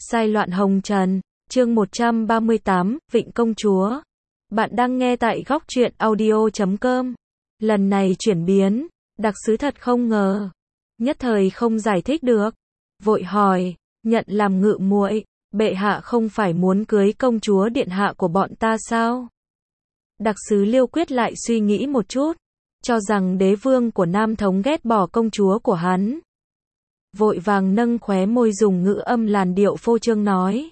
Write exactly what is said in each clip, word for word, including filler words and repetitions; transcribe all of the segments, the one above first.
Sai loạn hồng trần, chương một trăm ba mươi tám, Vịnh Công Chúa. Bạn đang nghe tại góc truyện audio chấm com. Lần này chuyển biến, đặc sứ thật không ngờ. Nhất thời không giải thích được. Vội hỏi, nhận làm ngự muội, bệ hạ không phải muốn cưới công chúa điện hạ của bọn ta sao? Đặc sứ Liêu Quyết lại suy nghĩ một chút, cho rằng đế vương của Nam Thống ghét bỏ công chúa của hắn. Vội vàng nâng khóe môi dùng ngữ âm làn điệu phô trương nói.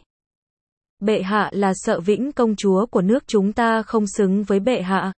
Bệ hạ là sợ Vĩnh công chúa của nước chúng ta không xứng với bệ hạ.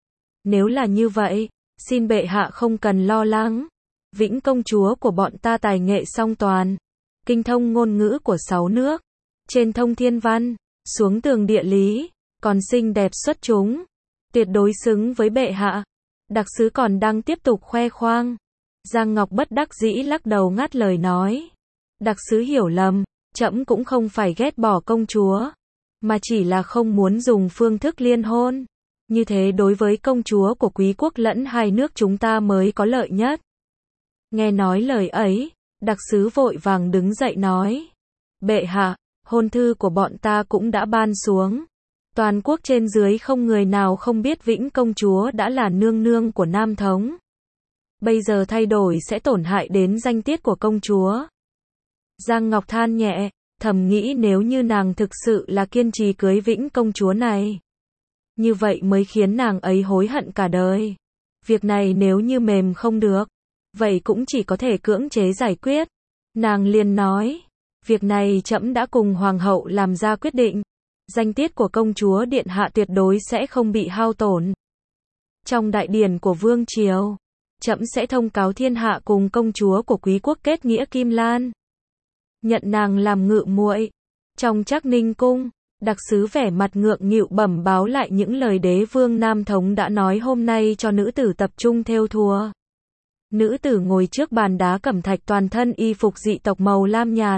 Nếu là như vậy, xin bệ hạ không cần lo lắng. Vĩnh công chúa của bọn ta tài nghệ song toàn, kinh thông ngôn ngữ của sáu nước, trên thông thiên văn, xuống tường địa lý, còn xinh đẹp xuất chúng, tuyệt đối xứng với bệ hạ. Đặc sứ còn đang tiếp tục khoe khoang. Giang Ngọc bất đắc dĩ lắc đầu ngắt lời nói. Đặc sứ hiểu lầm, trẫm cũng không phải ghét bỏ công chúa, mà chỉ là không muốn dùng phương thức liên hôn. Như thế đối với công chúa của quý quốc lẫn hai nước chúng ta mới có lợi nhất. Nghe nói lời ấy, đặc sứ vội vàng đứng dậy nói. Bệ hạ, hôn thư của bọn ta cũng đã ban xuống. Toàn quốc trên dưới không người nào không biết Vĩnh công chúa đã là nương nương của Nam Thống. Bây giờ thay đổi sẽ tổn hại đến danh tiết của công chúa. Giang Ngọc than nhẹ, thầm nghĩ nếu như nàng thực sự là kiên trì cưới Vĩnh công chúa này, như vậy mới khiến nàng ấy hối hận cả đời. Việc này nếu như mềm không được, vậy cũng chỉ có thể cưỡng chế giải quyết. Nàng liền nói, việc này trẫm đã cùng hoàng hậu làm ra quyết định. Danh tiết của công chúa điện hạ tuyệt đối sẽ không bị hao tổn. Trong đại điển của vương triều, trẫm sẽ thông cáo thiên hạ cùng công chúa của quý quốc kết nghĩa Kim Lan, nhận nàng làm ngự muội. Trong Trác Ninh cung, đặc sứ vẻ mặt ngượng nghịu bẩm báo lại những lời đế vương Nam Thống đã nói hôm nay cho nữ tử tập trung thêu thùa. Nữ tử ngồi trước bàn đá cẩm thạch, toàn thân y phục dị tộc màu lam nhạt,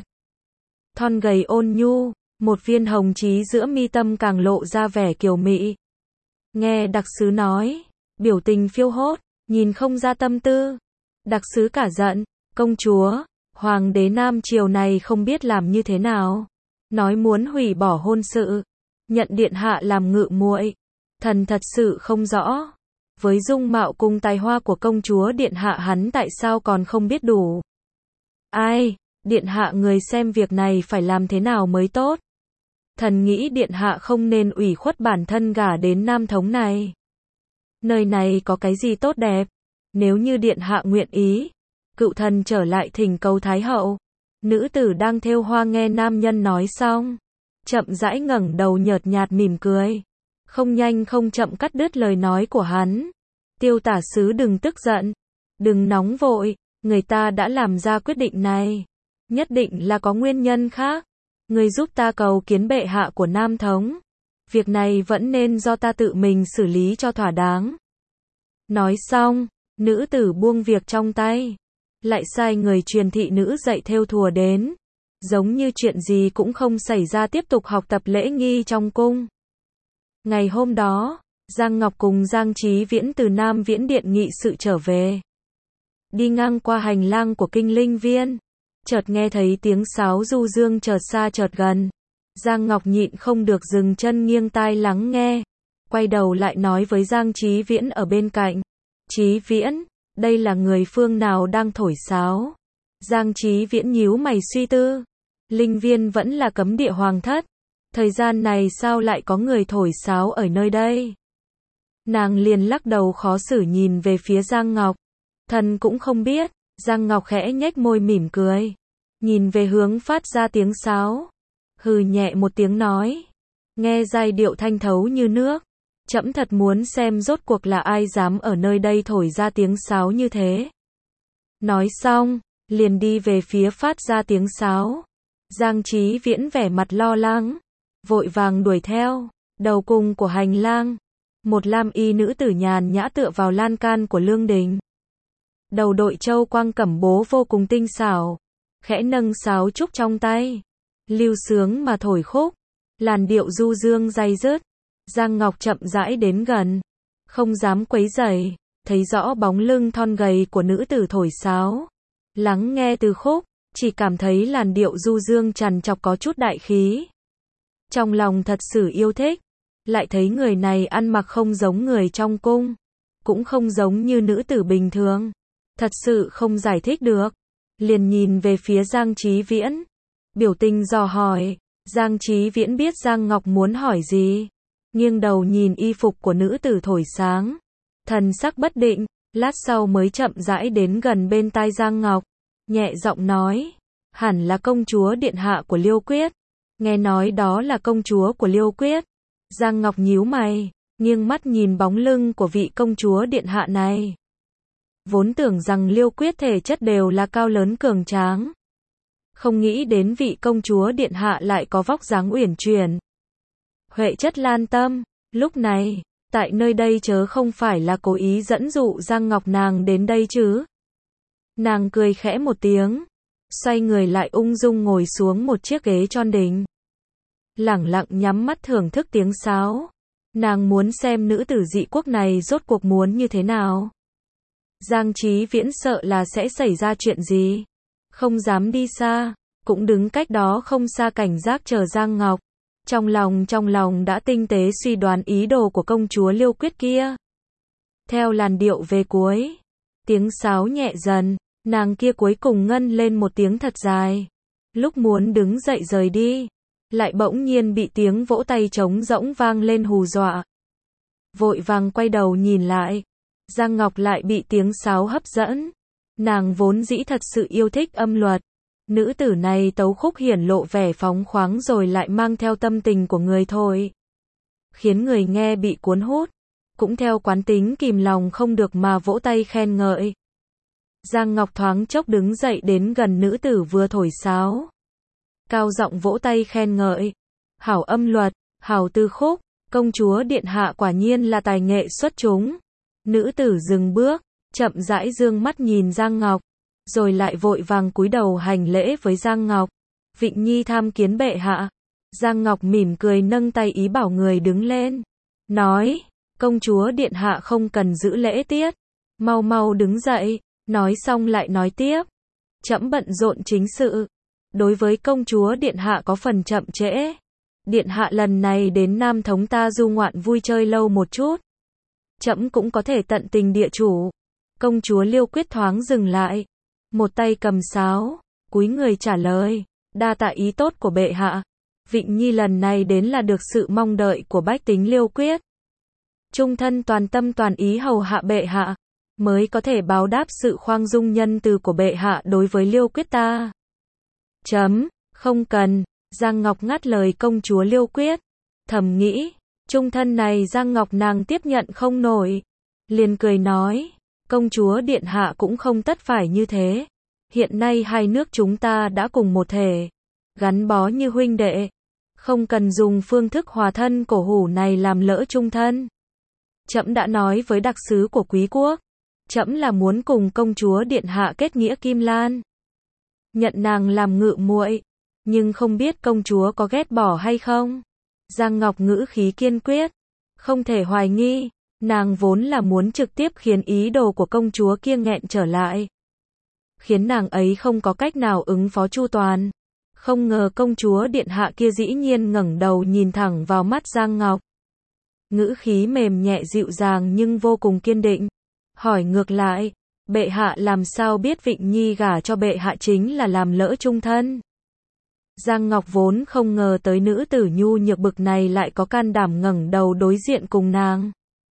thon gầy ôn nhu, một viên hồng chí giữa mi tâm càng lộ ra vẻ kiều mị. Nghe đặc sứ nói, biểu tình phiêu hốt, nhìn không ra tâm tư. Đặc sứ cả giận, công chúa, hoàng đế Nam triều này không biết làm như thế nào, nói muốn hủy bỏ hôn sự, nhận điện hạ làm ngự muội. Thần thật sự không rõ, với dung mạo cùng tài hoa của công chúa điện hạ hắn tại sao còn không biết đủ. Ai, điện hạ người xem việc này phải làm thế nào mới tốt. Thần nghĩ điện hạ không nên ủy khuất bản thân gả đến Nam Thống này. Nơi này có cái gì tốt đẹp, nếu như điện hạ nguyện ý, cựu thần trở lại thỉnh cầu thái hậu. Nữ tử đang thêu hoa nghe nam nhân nói xong, chậm rãi ngẩng đầu nhợt nhạt mỉm cười, không nhanh không chậm cắt đứt lời nói của hắn. Tiêu tả sứ đừng tức giận, đừng nóng vội, người ta đã làm ra quyết định này, nhất định là có nguyên nhân khác. Người giúp ta cầu kiến bệ hạ của Nam Thống, việc này vẫn nên do ta tự mình xử lý cho thỏa đáng. Nói xong, nữ tử buông việc trong tay, lại sai người truyền thị nữ dạy thêu thùa đến, giống như chuyện gì cũng không xảy ra, tiếp tục học tập lễ nghi trong cung. Ngày hôm đó, Giang Ngọc cùng Giang Chí Viễn từ Nam Viễn Điện nghị sự trở về. Đi ngang qua hành lang của Kinh Linh Viên, chợt nghe thấy tiếng sáo du dương chợt xa chợt gần. Giang Ngọc nhịn không được dừng chân nghiêng tai lắng nghe, quay đầu lại nói với Giang Chí Viễn ở bên cạnh. Chí Viễn, đây là người phương nào đang thổi sáo? Giang Chí Viễn nhíu mày suy tư. Linh Viên vẫn là cấm địa hoàng thất, thời gian này sao lại có người thổi sáo ở nơi đây? Nàng liền lắc đầu khó xử nhìn về phía Giang Ngọc. Thần cũng không biết. Giang Ngọc khẽ nhếch môi mỉm cười, nhìn về hướng phát ra tiếng sáo, hừ nhẹ một tiếng nói, nghe giai điệu thanh thấu như nước. Trẫm thật muốn xem rốt cuộc là ai dám ở nơi đây thổi ra tiếng sáo như thế. Nói xong, liền đi về phía phát ra tiếng sáo. Giang Chí Viễn vẻ mặt lo lắng, vội vàng đuổi theo. Đầu cung của hành lang, một lam y nữ tử nhàn nhã tựa vào lan can của lương đình. Đầu đội châu quang cẩm bố vô cùng tinh xảo, khẽ nâng sáo trúc trong tay, lưu sướng mà thổi khúc, làn điệu du dương day dứt. Giang Ngọc chậm rãi đến gần, không dám quấy rầy, thấy rõ bóng lưng thon gầy của nữ tử thổi sáo, lắng nghe từ khúc, chỉ cảm thấy làn điệu du dương trằn trọc có chút đại khí. Trong lòng thật sự yêu thích, lại thấy người này ăn mặc không giống người trong cung, cũng không giống như nữ tử bình thường. Thật sự không giải thích được. Liền nhìn về phía Giang Chí Viễn. Biểu tình dò hỏi. Giang Chí Viễn biết Giang Ngọc muốn hỏi gì. Nghiêng đầu nhìn y phục của nữ tử thổi sáng. Thần sắc bất định, lát sau mới chậm rãi đến gần bên tai Giang Ngọc. Nhẹ giọng nói. Hẳn là công chúa điện hạ của Liêu Quyết. Nghe nói đó là công chúa của Liêu Quyết. Giang Ngọc nhíu mày, nghiêng mắt nhìn bóng lưng của vị công chúa điện hạ này. Vốn tưởng rằng Liêu Quyết thể chất đều là cao lớn cường tráng. Không nghĩ đến vị công chúa điện hạ lại có vóc dáng uyển chuyển. Huệ chất lan tâm, lúc này, tại nơi đây chớ không phải là cố ý dẫn dụ Giang Ngọc nàng đến đây chứ. Nàng cười khẽ một tiếng, xoay người lại ung dung ngồi xuống một chiếc ghế tròn đình. Lẳng lặng nhắm mắt thưởng thức tiếng sáo. Nàng muốn xem nữ tử dị quốc này rốt cuộc muốn như thế nào. Giang Chí Viễn sợ là sẽ xảy ra chuyện gì. Không dám đi xa, cũng đứng cách đó không xa cảnh giác chờ Giang Ngọc. Trong lòng trong lòng đã tinh tế suy đoán ý đồ của công chúa Liêu Quyết kia. Theo làn điệu về cuối, tiếng sáo nhẹ dần, nàng kia cuối cùng ngân lên một tiếng thật dài. Lúc muốn đứng dậy rời đi, lại bỗng nhiên bị tiếng vỗ tay trống rỗng vang lên hù dọa. Vội vàng quay đầu nhìn lại, Giang Ngọc lại bị tiếng sáo hấp dẫn. Nàng vốn dĩ thật sự yêu thích âm luật. Nữ tử này tấu khúc hiển lộ vẻ phóng khoáng rồi lại mang theo tâm tình của người thôi. Khiến người nghe bị cuốn hút, cũng theo quán tính kìm lòng không được mà vỗ tay khen ngợi. Giang Ngọc thoáng chốc đứng dậy đến gần nữ tử vừa thổi sáo. Cao giọng vỗ tay khen ngợi. Hảo âm luật, hảo tư khúc, công chúa điện hạ quả nhiên là tài nghệ xuất chúng. Nữ tử dừng bước, chậm rãi dương mắt nhìn Giang Ngọc, rồi lại vội vàng cúi đầu hành lễ với Giang Ngọc. Vịnh Nhi tham kiến bệ hạ. Giang Ngọc mỉm cười nâng tay ý bảo người đứng lên. Nói, công chúa điện hạ không cần giữ lễ tiết. Mau mau đứng dậy. Nói xong lại nói tiếp. Trẫm bận rộn chính sự. Đối với công chúa điện hạ có phần chậm trễ. Điện hạ lần này đến Nam Thống ta du ngoạn vui chơi lâu một chút. Trẫm cũng có thể tận tình địa chủ. Công chúa Liêu Quyết thoáng dừng lại. Một tay cầm sáo, cúi người trả lời. Đa tạ ý tốt của bệ hạ. Vịnh Nhi lần này đến là được sự mong đợi của bách tính Liêu Quyết. Trung thân toàn tâm toàn ý hầu hạ bệ hạ, mới có thể báo đáp sự khoan dung nhân từ của bệ hạ đối với Liêu Quyết ta. Chấm, không cần. Giang Ngọc ngắt lời công chúa Liêu Quyết. Thầm nghĩ, trung thân này Giang Ngọc nàng tiếp nhận không nổi. Liền cười nói, công chúa điện hạ cũng không tất phải như thế. Hiện nay hai nước chúng ta đã cùng một thể, gắn bó như huynh đệ. Không cần dùng phương thức hòa thân cổ hủ này làm lỡ trung thân. Trẫm đã nói với đặc sứ của quý quốc, trẫm là muốn cùng công chúa điện hạ kết nghĩa kim lan, nhận nàng làm ngự muội, nhưng không biết công chúa có ghét bỏ hay không. Giang Ngọc ngữ khí kiên quyết, không thể hoài nghi, nàng vốn là muốn trực tiếp khiến ý đồ của công chúa kia nghẹn trở lại, khiến nàng ấy không có cách nào ứng phó chu toàn. Không ngờ công chúa điện hạ kia dĩ nhiên ngẩng đầu nhìn thẳng vào mắt Giang Ngọc. Ngữ khí mềm nhẹ dịu dàng nhưng vô cùng kiên định. Hỏi ngược lại, bệ hạ làm sao biết Vịnh Nhi gả cho bệ hạ chính là làm lỡ trung thân. Giang Ngọc vốn không ngờ tới nữ tử nhu nhược bực này lại có can đảm ngẩng đầu đối diện cùng nàng.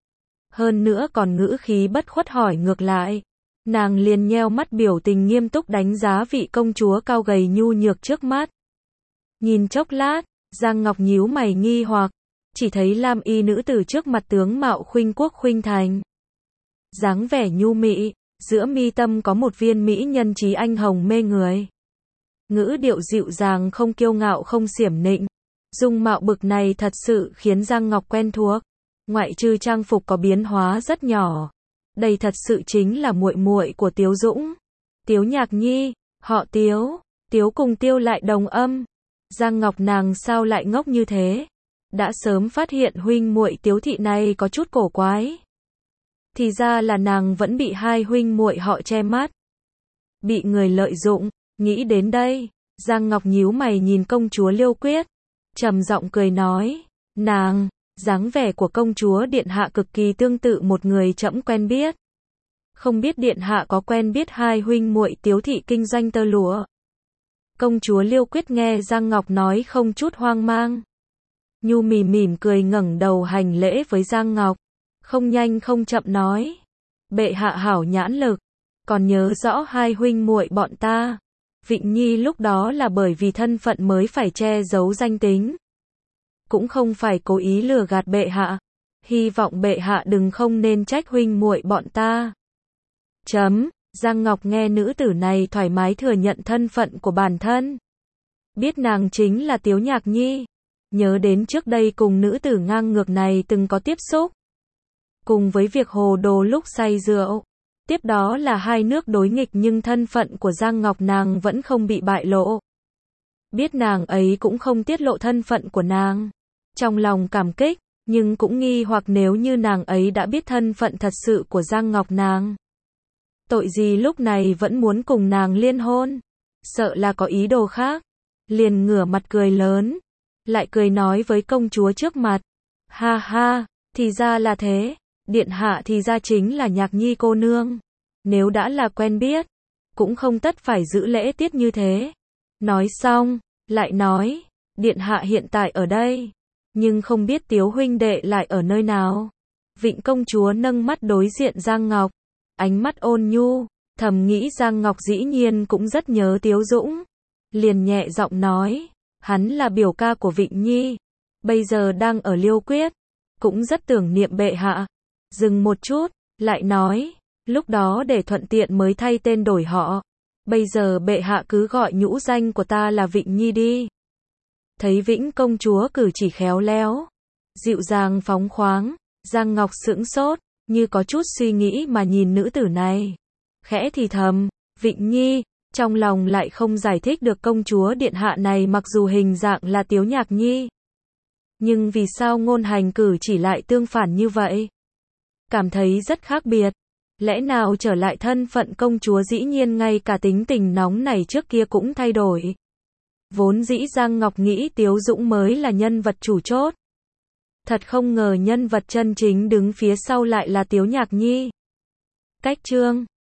Hơn nữa còn ngữ khí bất khuất hỏi ngược lại. Nàng liền nheo mắt biểu tình nghiêm túc đánh giá vị công chúa cao gầy nhu nhược trước mắt. Nhìn chốc lát, Giang Ngọc nhíu mày nghi hoặc, chỉ thấy lam y nữ tử trước mặt tướng mạo khuynh quốc khuynh thành. Dáng vẻ nhu mị, giữa mi tâm có một viên mỹ nhân trí anh hồng mê người. Ngữ điệu dịu dàng không kiêu ngạo không xiểm nịnh. Dung mạo bực này thật sự khiến Giang Ngọc quen thuộc. Ngoại trừ trang phục có biến hóa rất nhỏ. Đây thật sự chính là muội muội của Tiếu Dũng. Tiếu Nhạc Nhi, họ Tiếu, Tiếu cùng Tiêu lại đồng âm. Giang Ngọc nàng sao lại ngốc như thế? Đã sớm phát hiện huynh muội Tiếu thị này có chút cổ quái. Thì ra là nàng vẫn bị hai huynh muội họ che mắt. Bị người lợi dụng, Nghĩ đến đây, Giang Ngọc nhíu mày nhìn công chúa Liêu Quyết, trầm giọng cười nói, nàng, dáng vẻ của công chúa điện hạ cực kỳ tương tự một người trẫm quen biết. Không biết điện hạ có quen biết hai huynh muội Tiếu thị kinh doanh tơ lụa? Công chúa Liêu Quyết nghe Giang Ngọc nói không chút hoang mang. Nhu mỉm mỉm cười ngẩng đầu hành lễ với Giang Ngọc, không nhanh không chậm nói, bệ hạ hảo nhãn lực, còn nhớ rõ hai huynh muội bọn ta. Vịnh Nhi lúc đó là bởi vì thân phận mới phải che giấu danh tính, cũng không phải cố ý lừa gạt bệ hạ, hy vọng bệ hạ đừng không nên trách huynh muội bọn ta. Chấm, Giang Ngọc nghe nữ tử này thoải mái thừa nhận thân phận của bản thân. Biết nàng chính là Tiếu Nhạc Nhi, nhớ đến trước đây cùng nữ tử ngang ngược này từng có tiếp xúc. Cùng với việc hồ đồ lúc say rượu, tiếp đó là hai nước đối nghịch nhưng thân phận của Giang Ngọc nàng vẫn không bị bại lộ. Biết nàng ấy cũng không tiết lộ thân phận của nàng. Trong lòng cảm kích, nhưng cũng nghi hoặc nếu như nàng ấy đã biết thân phận thật sự của Giang Ngọc nàng. Tội gì lúc này vẫn muốn cùng nàng liên hôn, sợ là có ý đồ khác. Liền ngửa mặt cười lớn, lại cười nói với công chúa trước mặt, ha ha, thì ra là thế, điện hạ thì ra chính là Nhạc Nhi cô nương. Nếu đã là quen biết, cũng không tất phải giữ lễ tiết như thế. Nói xong, lại nói, điện hạ hiện tại ở đây, nhưng không biết Tiếu huynh đệ lại ở nơi nào. Vịnh công chúa nâng mắt đối diện Giang Ngọc, ánh mắt ôn nhu, thầm nghĩ Giang Ngọc dĩ nhiên cũng rất nhớ Tiếu Dũng. Liền nhẹ giọng nói, hắn là biểu ca của Vịnh Nhi, bây giờ đang ở Liêu Quyết, cũng rất tưởng niệm bệ hạ. Dừng một chút, lại nói, lúc đó để thuận tiện mới thay tên đổi họ. Bây giờ bệ hạ cứ gọi nhũ danh của ta là Vịnh Nhi đi. Thấy Vĩnh công chúa cử chỉ khéo léo, dịu dàng phóng khoáng, Giang Ngọc sững sốt, như có chút suy nghĩ mà nhìn nữ tử này. Khẽ thì thầm, Vịnh Nhi, trong lòng lại không giải thích được công chúa điện hạ này mặc dù hình dạng là Tiếu Nhạc Nhi. Nhưng vì sao ngôn hành cử chỉ lại tương phản như vậy? Cảm thấy rất khác biệt. Lẽ nào trở lại thân phận công chúa dĩ nhiên ngay cả tính tình nóng này trước kia cũng thay đổi. Vốn dĩ Giang Ngọc nghĩ Tiếu Dũng mới là nhân vật chủ chốt. Thật không ngờ nhân vật chân chính đứng phía sau lại là Tiếu Nhạc Nhi. Cách chương